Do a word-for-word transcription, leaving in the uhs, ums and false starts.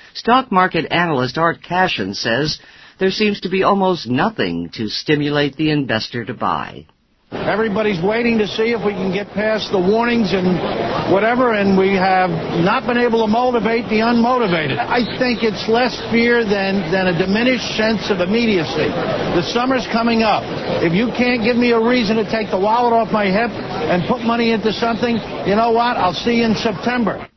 Stock market analyst Art Cashin says there seems to be almost nothing to stimulate the investor to buy. Everybody's waiting to see if we can get past the warnings and whatever, and we have not been able to motivate the unmotivated. I think it's less fear than, than a diminished sense of immediacy. The summer's coming up. If you can't give me a reason to take the wallet off my hip and put money into something, you know what? I'll see you in September.